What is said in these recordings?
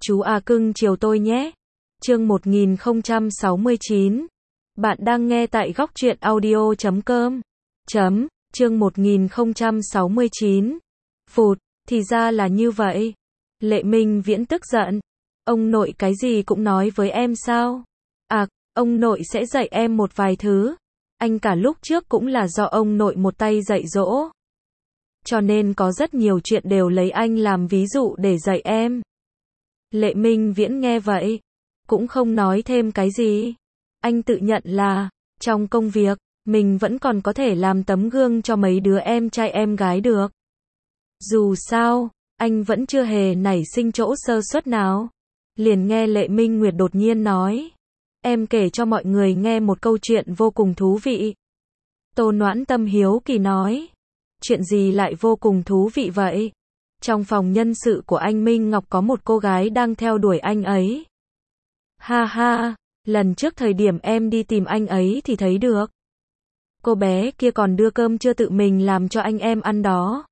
Chú à cưng chiều tôi nhé. Chương 1069. Bạn đang nghe tại góc truyện audio.com. Chương 1069. Phụt, thì ra là như vậy. Lệ Minh Viễn tức giận. Ông nội cái gì cũng nói với em sao? À, ông nội sẽ dạy em một vài thứ. Anh cả lúc trước cũng là do ông nội một tay dạy dỗ. Cho nên có rất nhiều chuyện đều lấy anh làm ví dụ để dạy em. Lệ Minh Viễn nghe vậy, cũng không nói thêm cái gì. Anh tự nhận là, trong công việc, mình vẫn còn có thể làm tấm gương cho mấy đứa em trai em gái được. Dù sao, anh vẫn chưa hề nảy sinh chỗ sơ suất nào. Liền nghe Lệ Minh Nguyệt đột nhiên nói. Em kể cho mọi người nghe một câu chuyện vô cùng thú vị. Tô Noãn Tâm hiếu kỳ nói. Chuyện gì lại vô cùng thú vị vậy? Trong phòng nhân sự của anh Minh Ngọc có một cô gái đang theo đuổi anh ấy. Ha ha, lần trước thời điểm em đi tìm anh ấy thì thấy được. Cô bé kia còn đưa cơm trưa tự mình làm cho anh em ăn đó.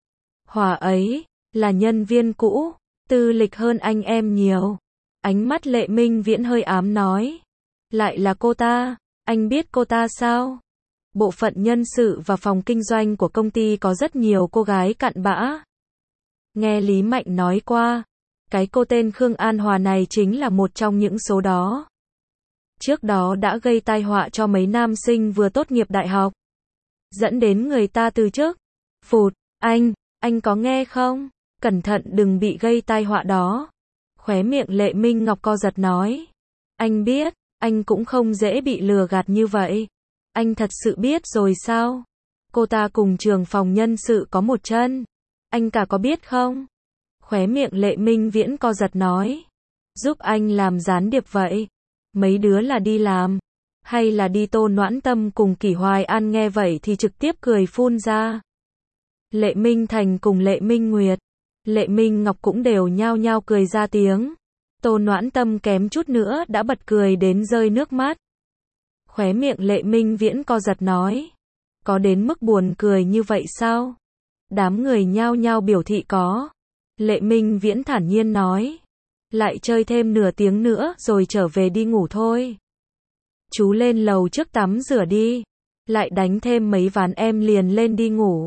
Hòa ấy, là nhân viên cũ, tư lịch hơn anh em nhiều. Ánh mắt Lệ Minh Viễn hơi ám nói. Lại là cô ta, anh biết cô ta sao? Bộ phận nhân sự và phòng kinh doanh của công ty có rất nhiều cô gái cặn bã. Nghe Lý Mạnh nói qua, cái cô tên Khương An Hòa này chính là một trong những số đó. Trước đó đã gây tai họa cho mấy nam sinh vừa tốt nghiệp đại học. Dẫn đến người ta từ chức. Phụt, anh có nghe không? Cẩn thận đừng bị gây tai họa đó. Khóe miệng Lệ Minh Ngọc co giật nói. Anh biết, anh cũng không dễ bị lừa gạt như vậy. Anh thật sự biết rồi sao? Cô ta cùng trưởng phòng nhân sự có một chân. Anh cả có biết không? Khóe miệng Lệ Minh Viễn co giật nói. Giúp anh làm gián điệp vậy. Mấy đứa là đi làm. Hay là đi? Tô Noãn Tâm cùng Kỷ Hoài An nghe vậy thì trực tiếp cười phun ra. Lệ Minh Thành cùng Lệ Minh Nguyệt, Lệ Minh Ngọc cũng đều nhao nhao cười ra tiếng. Tô Noãn Tâm kém chút nữa đã bật cười đến rơi nước mắt. Khóe miệng Lệ Minh Viễn co giật nói. Có đến mức buồn cười như vậy sao? Đám người nhao nhao biểu thị có. Lệ Minh Viễn thản nhiên nói. Lại chơi thêm nửa tiếng nữa rồi trở về đi ngủ thôi. Chú lên lầu trước tắm rửa đi. Lại đánh thêm mấy ván em liền lên đi ngủ.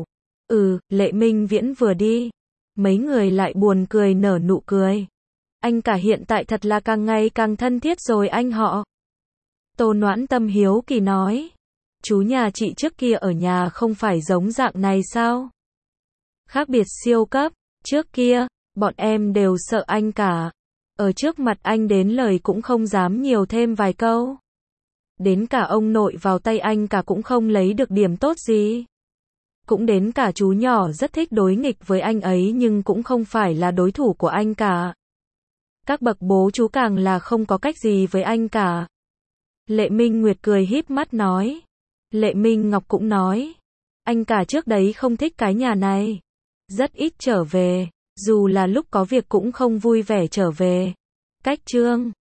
Lệ Minh Viễn vừa đi. Mấy người lại buồn cười nở nụ cười. Anh cả hiện tại thật là càng ngày càng thân thiết rồi anh họ. Tô Noãn Tâm hiếu kỳ nói. Chú nhà chị trước kia ở nhà không phải giống dạng này sao? Khác biệt siêu cấp. Trước kia, bọn em đều sợ anh cả. Ở trước mặt anh đến lời cũng không dám nhiều thêm vài câu. Đến cả ông nội vào tay anh cả cũng không lấy được điểm tốt gì. Cũng đến cả chú nhỏ rất thích đối nghịch với anh ấy nhưng cũng không phải là đối thủ của anh cả. Các bậc bố chú càng là không có cách gì với anh cả. Lệ Minh Nguyệt cười híp mắt nói. Lệ Minh Ngọc cũng nói. Anh cả trước đấy không thích cái nhà này. Rất ít trở về. Dù là lúc có việc cũng không vui vẻ trở về. Cách chương